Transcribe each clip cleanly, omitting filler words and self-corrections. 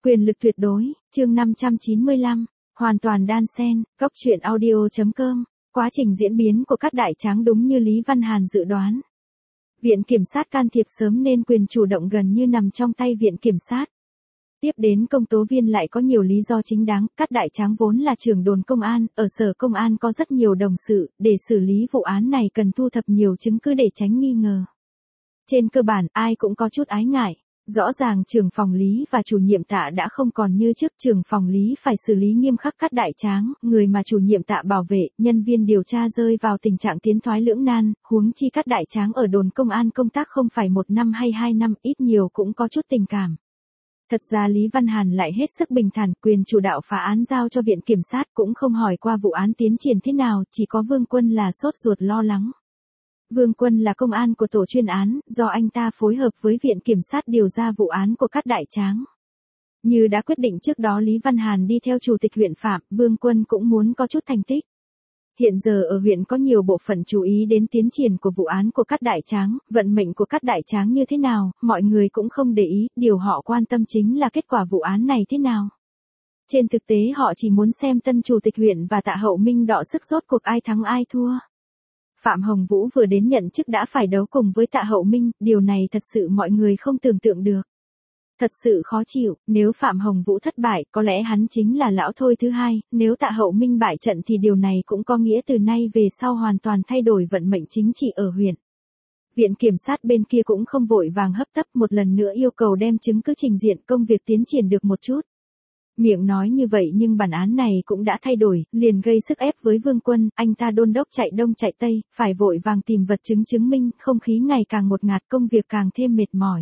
Quyền lực tuyệt đối, chương 595, hoàn toàn đan xen, góc truyện audio.com, quá trình diễn biến của các đại tráng đúng như Lý Văn Hàn dự đoán. Viện Kiểm sát can thiệp sớm nên quyền chủ động gần như nằm trong tay Viện Kiểm sát. Tiếp đến công tố viên lại có nhiều lý do chính đáng, các đại tráng vốn là trưởng đồn công an, ở sở công an có rất nhiều đồng sự, để xử lý vụ án này cần thu thập nhiều chứng cứ để tránh nghi ngờ. Trên cơ bản, ai cũng có chút ái ngại. Rõ ràng trưởng phòng lý và chủ nhiệm Tạ đã không còn như trước, trưởng phòng lý phải xử lý nghiêm khắc các đại tráng, người mà chủ nhiệm Tạ bảo vệ, nhân viên điều tra rơi vào tình trạng tiến thoái lưỡng nan, huống chi các đại tráng ở đồn công an công tác không phải 1 năm hay 2 năm, ít nhiều cũng có chút tình cảm. Thật ra Lý Văn Hàn lại hết sức bình thản, quyền chủ đạo phá án giao cho Viện Kiểm sát, cũng không hỏi qua vụ án tiến triển thế nào, chỉ có Vương Quân là sốt ruột lo lắng. Vương Quân là công an của tổ chuyên án, do anh ta phối hợp với Viện Kiểm sát điều ra vụ án của các đại tráng. Như đã quyết định trước đó Lý Văn Hàn đi theo chủ tịch huyện Phạm, Vương Quân cũng muốn có chút thành tích. Hiện giờ ở huyện có nhiều bộ phận chú ý đến tiến triển của vụ án của các đại tráng, vận mệnh của các đại tráng như thế nào, mọi người cũng không để ý, điều họ quan tâm chính là kết quả vụ án này thế nào. Trên thực tế họ chỉ muốn xem tân chủ tịch huyện và Tạ Hậu Minh đọ sức rốt cuộc ai thắng ai thua. Phạm Hồng Vũ vừa đến nhận chức đã phải đấu cùng với Tạ Hậu Minh, điều này thật sự mọi người không tưởng tượng được. Thật sự khó chịu, nếu Phạm Hồng Vũ thất bại, có lẽ hắn chính là lão thôi thứ hai, nếu Tạ Hậu Minh bại trận thì điều này cũng có nghĩa từ nay về sau hoàn toàn thay đổi vận mệnh chính trị ở huyện. Viện Kiểm sát bên kia cũng không vội vàng hấp tấp, một lần nữa yêu cầu đem chứng cứ trình diện, công việc tiến triển được một chút. Miệng nói như vậy nhưng bản án này cũng đã thay đổi, liền gây sức ép với Vương Quân, anh ta đôn đốc chạy đông chạy tây, phải vội vàng tìm vật chứng chứng minh, không khí ngày càng ngột ngạt, công việc càng thêm mệt mỏi.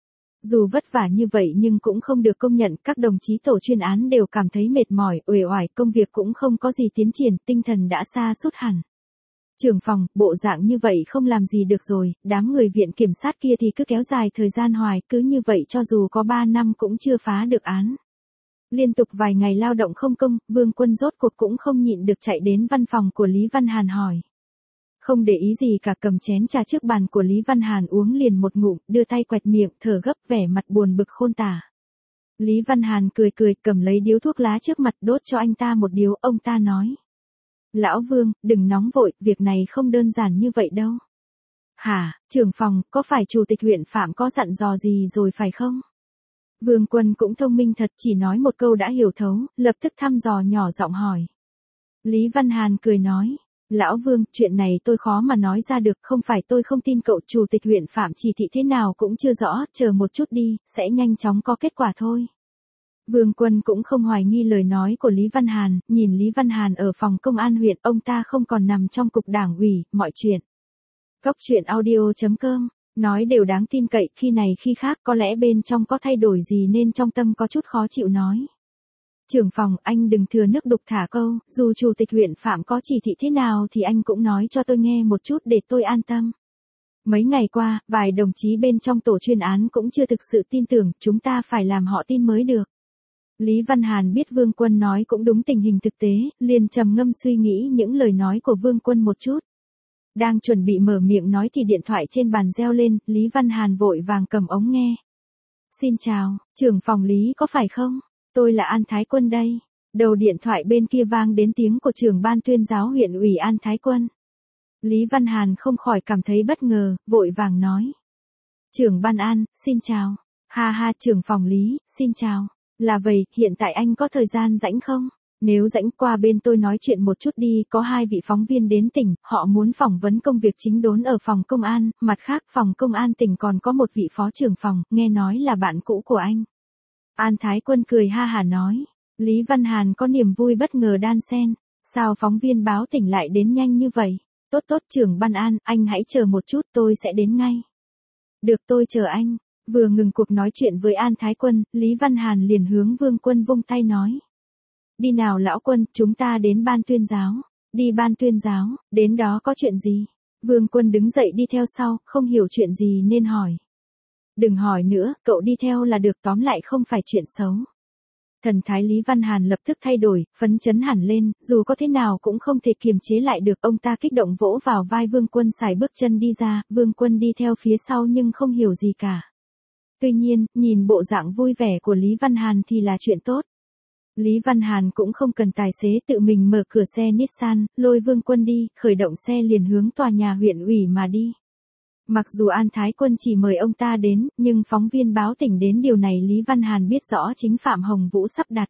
Dù vất vả như vậy nhưng cũng không được công nhận, các đồng chí tổ chuyên án đều cảm thấy mệt mỏi, uể oải, công việc cũng không có gì tiến triển, tinh thần đã sa sút hẳn. Trưởng phòng, bộ dạng như vậy không làm gì được rồi, đám người Viện Kiểm sát kia thì cứ kéo dài thời gian hoài, cứ như vậy cho dù có 3 năm cũng chưa phá được án. Liên tục vài ngày lao động không công, Vương Quân rốt cuộc cũng không nhịn được chạy đến văn phòng của Lý Văn Hàn hỏi. Không để ý gì cả, cầm chén trà trước bàn của Lý Văn Hàn uống liền một ngụm, đưa tay quẹt miệng, thở gấp, vẻ mặt buồn bực khôn tả. Lý Văn Hàn cười cười, cầm lấy điếu thuốc lá trước mặt đốt cho anh ta một điếu, ông ta nói. Lão Vương, đừng nóng vội, việc này không đơn giản như vậy đâu. Hả, trưởng phòng, có phải chủ tịch huyện Phạm có dặn dò gì rồi phải không? Vương Quân cũng thông minh thật, chỉ nói một câu đã hiểu thấu, lập tức thăm dò nhỏ giọng hỏi. Lý Văn Hàn cười nói, Lão Vương, chuyện này tôi khó mà nói ra được, không phải tôi không tin cậu, chủ tịch huyện Phạm chỉ thị thế nào cũng chưa rõ, chờ một chút đi, sẽ nhanh chóng có kết quả thôi. Vương Quân cũng không hoài nghi lời nói của Lý Văn Hàn, nhìn Lý Văn Hàn ở phòng công an huyện, ông ta không còn nằm trong cục đảng ủy, mọi chuyện. Góc truyện audio.com, nói đều đáng tin cậy, khi này khi khác, có lẽ bên trong có thay đổi gì nên trong tâm có chút khó chịu nói. Trưởng phòng, anh đừng thừa nước đục thả câu, dù chủ tịch huyện Phạm có chỉ thị thế nào thì anh cũng nói cho tôi nghe một chút để tôi an tâm. Mấy ngày qua, vài đồng chí bên trong tổ chuyên án cũng chưa thực sự tin tưởng, chúng ta phải làm họ tin mới được. Lý Văn Hàn biết Vương Quân nói cũng đúng tình hình thực tế, liền trầm ngâm suy nghĩ những lời nói của Vương Quân một chút. Đang chuẩn bị mở miệng nói thì điện thoại trên bàn reo lên, Lý Văn Hàn vội vàng cầm ống nghe. Xin chào, trưởng phòng Lý có phải không? Tôi là An Thái Quân đây. Đầu điện thoại bên kia vang đến tiếng của trưởng ban tuyên giáo huyện ủy An Thái Quân. Lý Văn Hàn không khỏi cảm thấy bất ngờ, vội vàng nói. Trưởng ban An, xin chào. Ha ha, trưởng phòng Lý, xin chào. Là vậy, hiện tại anh có thời gian rảnh không? Nếu rảnh qua bên tôi nói chuyện một chút đi, có 2 vị phóng viên đến tỉnh, họ muốn phỏng vấn công việc chính đốn ở phòng công an, mặt khác phòng công an tỉnh còn có một vị phó trưởng phòng, nghe nói là bạn cũ của anh. An Thái Quân cười ha hả nói. Lý Văn Hàn có niềm vui bất ngờ đan xen. Sao phóng viên báo tỉnh lại đến nhanh như vậy? Tốt tốt, trưởng ban An, anh hãy chờ một chút, tôi sẽ đến ngay. Được, tôi chờ anh. Vừa ngừng cuộc nói chuyện với An Thái Quân, Lý Văn Hàn liền hướng Vương Quân vung tay nói. Đi nào lão Quân, chúng ta đến ban tuyên giáo. Đi ban tuyên giáo, đến đó có chuyện gì? Vương Quân đứng dậy đi theo sau, không hiểu chuyện gì nên hỏi. Đừng hỏi nữa, cậu đi theo là được, tóm lại không phải chuyện xấu. Thần thái Lý Văn Hàn lập tức thay đổi, phấn chấn hẳn lên, dù có thế nào cũng không thể kiềm chế lại được, ông ta kích động vỗ vào vai Vương Quân xài bước chân đi ra, Vương Quân đi theo phía sau nhưng không hiểu gì cả. Tuy nhiên, nhìn bộ dạng vui vẻ của Lý Văn Hàn thì là chuyện tốt. Lý Văn Hàn cũng không cần tài xế tự mình mở cửa xe Nissan, lôi Vương Quân đi, khởi động xe liền hướng tòa nhà huyện ủy mà đi. Mặc dù An Thái Quân chỉ mời ông ta đến, nhưng phóng viên báo tỉnh đến điều này Lý Văn Hàn biết rõ chính Phạm Hồng Vũ sắp đặt.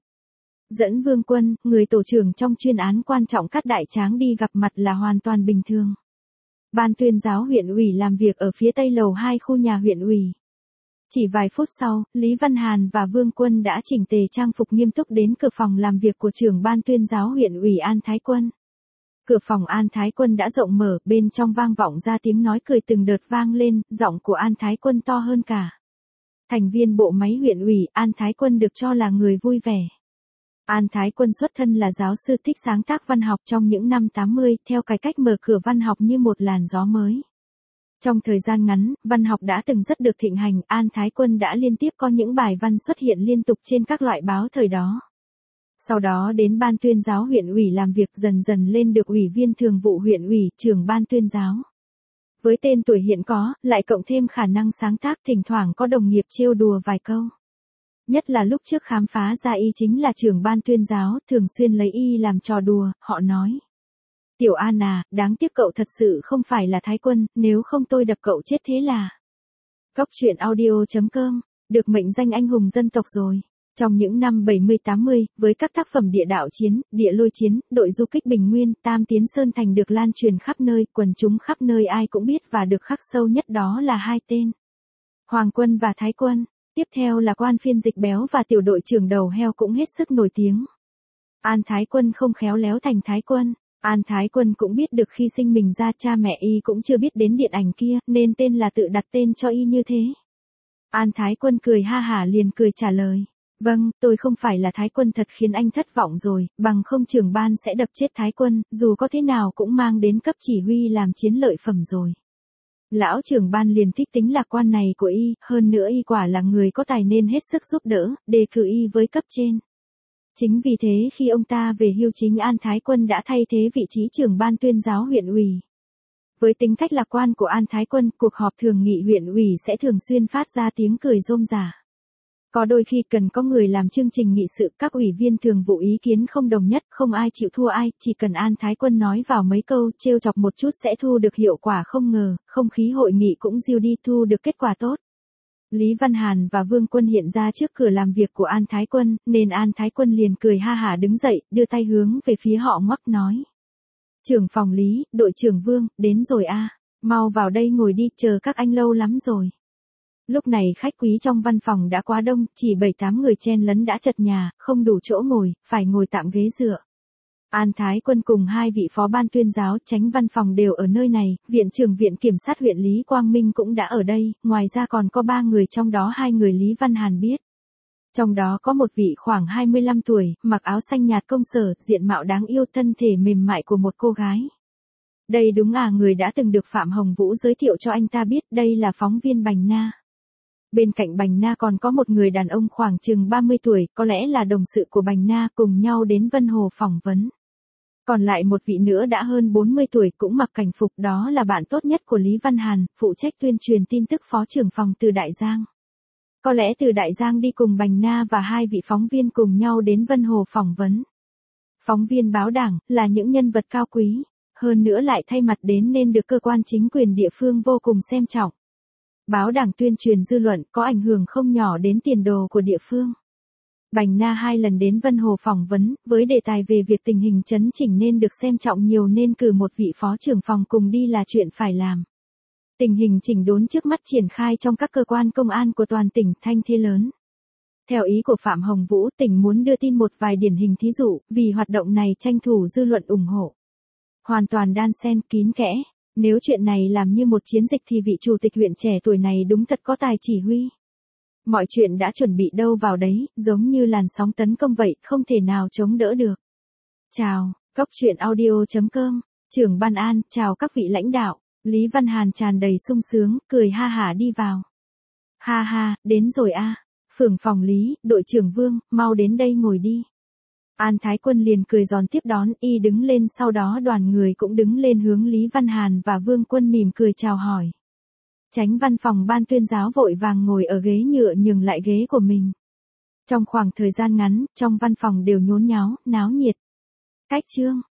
Dẫn Vương Quân, người tổ trưởng trong chuyên án quan trọng Cát Đại Tráng đi gặp mặt là hoàn toàn bình thường. Ban tuyên giáo huyện ủy làm việc ở phía tây lầu 2 khu nhà huyện ủy. Chỉ vài phút sau, Lý Văn Hàn và Vương Quân đã chỉnh tề trang phục nghiêm túc đến cửa phòng làm việc của trưởng ban tuyên giáo huyện ủy An Thái Quân. Cửa phòng An Thái Quân đã rộng mở, bên trong vang vọng ra tiếng nói cười từng đợt vang lên, giọng của An Thái Quân to hơn cả. Thành viên bộ máy huyện ủy, An Thái Quân được cho là người vui vẻ. An Thái Quân xuất thân là giáo sư thích sáng tác văn học trong những năm 80, theo cải cách mở cửa văn học như một làn gió mới. Trong thời gian ngắn, văn học đã từng rất được thịnh hành, An Thái Quân đã liên tiếp có những bài văn xuất hiện liên tục trên các loại báo thời đó. Sau đó đến ban tuyên giáo huyện ủy làm việc dần dần lên được ủy viên thường vụ huyện ủy, trưởng ban tuyên giáo. Với tên tuổi hiện có, lại cộng thêm khả năng sáng tác thỉnh thoảng có đồng nghiệp trêu đùa vài câu. Nhất là lúc trước khám phá ra y chính là trưởng ban tuyên giáo, thường xuyên lấy y làm trò đùa, họ nói. Tiểu An à, đáng tiếc cậu thật sự không phải là Thái Quân, nếu không tôi đập cậu chết thế là. Cóc truyện audio.com, được mệnh danh anh hùng dân tộc rồi. Trong những năm 70-80, với các tác phẩm địa đạo chiến, địa lôi chiến, đội du kích Bình Nguyên, Tam Tiến Sơn Thành được lan truyền khắp nơi, quần chúng khắp nơi ai cũng biết và được khắc sâu nhất đó là hai tên. Hoàng Quân và Thái Quân. Tiếp theo là quan phiên dịch béo và tiểu đội trưởng đầu heo cũng hết sức nổi tiếng. An Thái Quân không khéo léo thành Thái Quân. An Thái Quân cũng biết được khi sinh mình ra cha mẹ y cũng chưa biết đến điện ảnh kia, nên tên là tự đặt tên cho y như thế. An Thái Quân cười ha hả liền cười trả lời. Vâng, tôi không phải là Thái Quân thật khiến anh thất vọng rồi, bằng không trưởng ban sẽ đập chết Thái Quân, dù có thế nào cũng mang đến cấp chỉ huy làm chiến lợi phẩm rồi. Lão trưởng ban liền thích tính lạc quan này của y, hơn nữa y quả là người có tài nên hết sức giúp đỡ, đề cử y với cấp trên. Chính vì thế khi ông ta về hưu chính An Thái Quân đã thay thế vị trí trưởng ban tuyên giáo huyện ủy. Với tính cách lạc quan của An Thái Quân, cuộc họp thường nghị huyện ủy sẽ thường xuyên phát ra tiếng cười rôm rả. Có đôi khi cần có người làm chương trình nghị sự, các ủy viên thường vụ ý kiến không đồng nhất, không ai chịu thua ai, chỉ cần An Thái Quân nói vào mấy câu, trêu chọc một chút sẽ thu được hiệu quả không ngờ, không khí hội nghị cũng dịu đi, thu được kết quả tốt. Lý Văn Hàn và Vương Quân hiện ra trước cửa làm việc của An Thái Quân, nên An Thái Quân liền cười ha hả đứng dậy, đưa tay hướng về phía họ ngoắc nói. Trưởng phòng Lý, đội trưởng Vương, đến rồi a, mau vào đây ngồi đi, chờ các anh lâu lắm rồi. Lúc này khách quý trong văn phòng đã quá đông, chỉ 7-8 người chen lấn đã chật nhà, không đủ chỗ ngồi, phải ngồi tạm ghế dựa. An Thái Quân cùng hai vị phó ban tuyên giáo chánh văn phòng đều ở nơi này, viện trưởng viện kiểm sát huyện Lý Quang Minh cũng đã ở đây, ngoài ra còn có 3 người trong đó 2 người Lý Văn Hàn biết. Trong đó có một vị khoảng 25 tuổi, mặc áo xanh nhạt công sở, diện mạo đáng yêu, thân thể mềm mại của một cô gái. Đây đúng là người đã từng được Phạm Hồng Vũ giới thiệu cho anh ta biết, đây là phóng viên Bành Na. Bên cạnh Bành Na còn có một người đàn ông khoảng chừng 30 tuổi, có lẽ là đồng sự của Bành Na, cùng nhau đến Vân Hồ phỏng vấn. Còn lại một vị nữa đã hơn 40 tuổi cũng mặc cảnh phục, đó là bạn tốt nhất của Lý Văn Hàn, phụ trách tuyên truyền tin tức phó trưởng phòng Từ Đại Giang. Có lẽ Từ Đại Giang đi cùng Bành Na và hai vị phóng viên cùng nhau đến Vân Hồ phỏng vấn. Phóng viên báo đảng, là những nhân vật cao quý, hơn nữa lại thay mặt đến nên được cơ quan chính quyền địa phương vô cùng xem trọng. Báo đảng tuyên truyền dư luận có ảnh hưởng không nhỏ đến tiền đồ của địa phương. Bành Na 2 lần đến Vân Hồ phỏng vấn, với đề tài về việc tình hình chấn chỉnh nên được xem trọng nhiều nên cử một vị phó trưởng phòng cùng đi là chuyện phải làm. Tình hình chỉnh đốn trước mắt triển khai trong các cơ quan công an của toàn tỉnh thanh thế lớn. Theo ý của Phạm Hồng Vũ, tỉnh muốn đưa tin một vài điển hình thí dụ, vì hoạt động này tranh thủ dư luận ủng hộ. Hoàn toàn đan xen kín kẽ. Nếu chuyện này làm như một chiến dịch thì vị chủ tịch huyện trẻ tuổi này đúng thật có tài chỉ huy. Mọi chuyện đã chuẩn bị đâu vào đấy, giống như làn sóng tấn công vậy, không thể nào chống đỡ được. Chào, cóc truyện audio.com, trưởng ban An, chào các vị lãnh đạo. Lý Văn Hàn tràn đầy sung sướng, cười ha hả đi vào. Ha ha, đến rồi a. Phường phòng Lý, đội trưởng Vương, mau đến đây ngồi đi. An Thái Quân liền cười giòn tiếp đón, y đứng lên, sau đó đoàn người cũng đứng lên hướng Lý Văn Hàn và Vương Quân mỉm cười chào hỏi. Chánh văn phòng ban tuyên giáo vội vàng ngồi ở ghế nhựa nhường lại ghế của mình. Trong khoảng thời gian ngắn, trong văn phòng đều nhốn nháo, náo nhiệt. Cách chương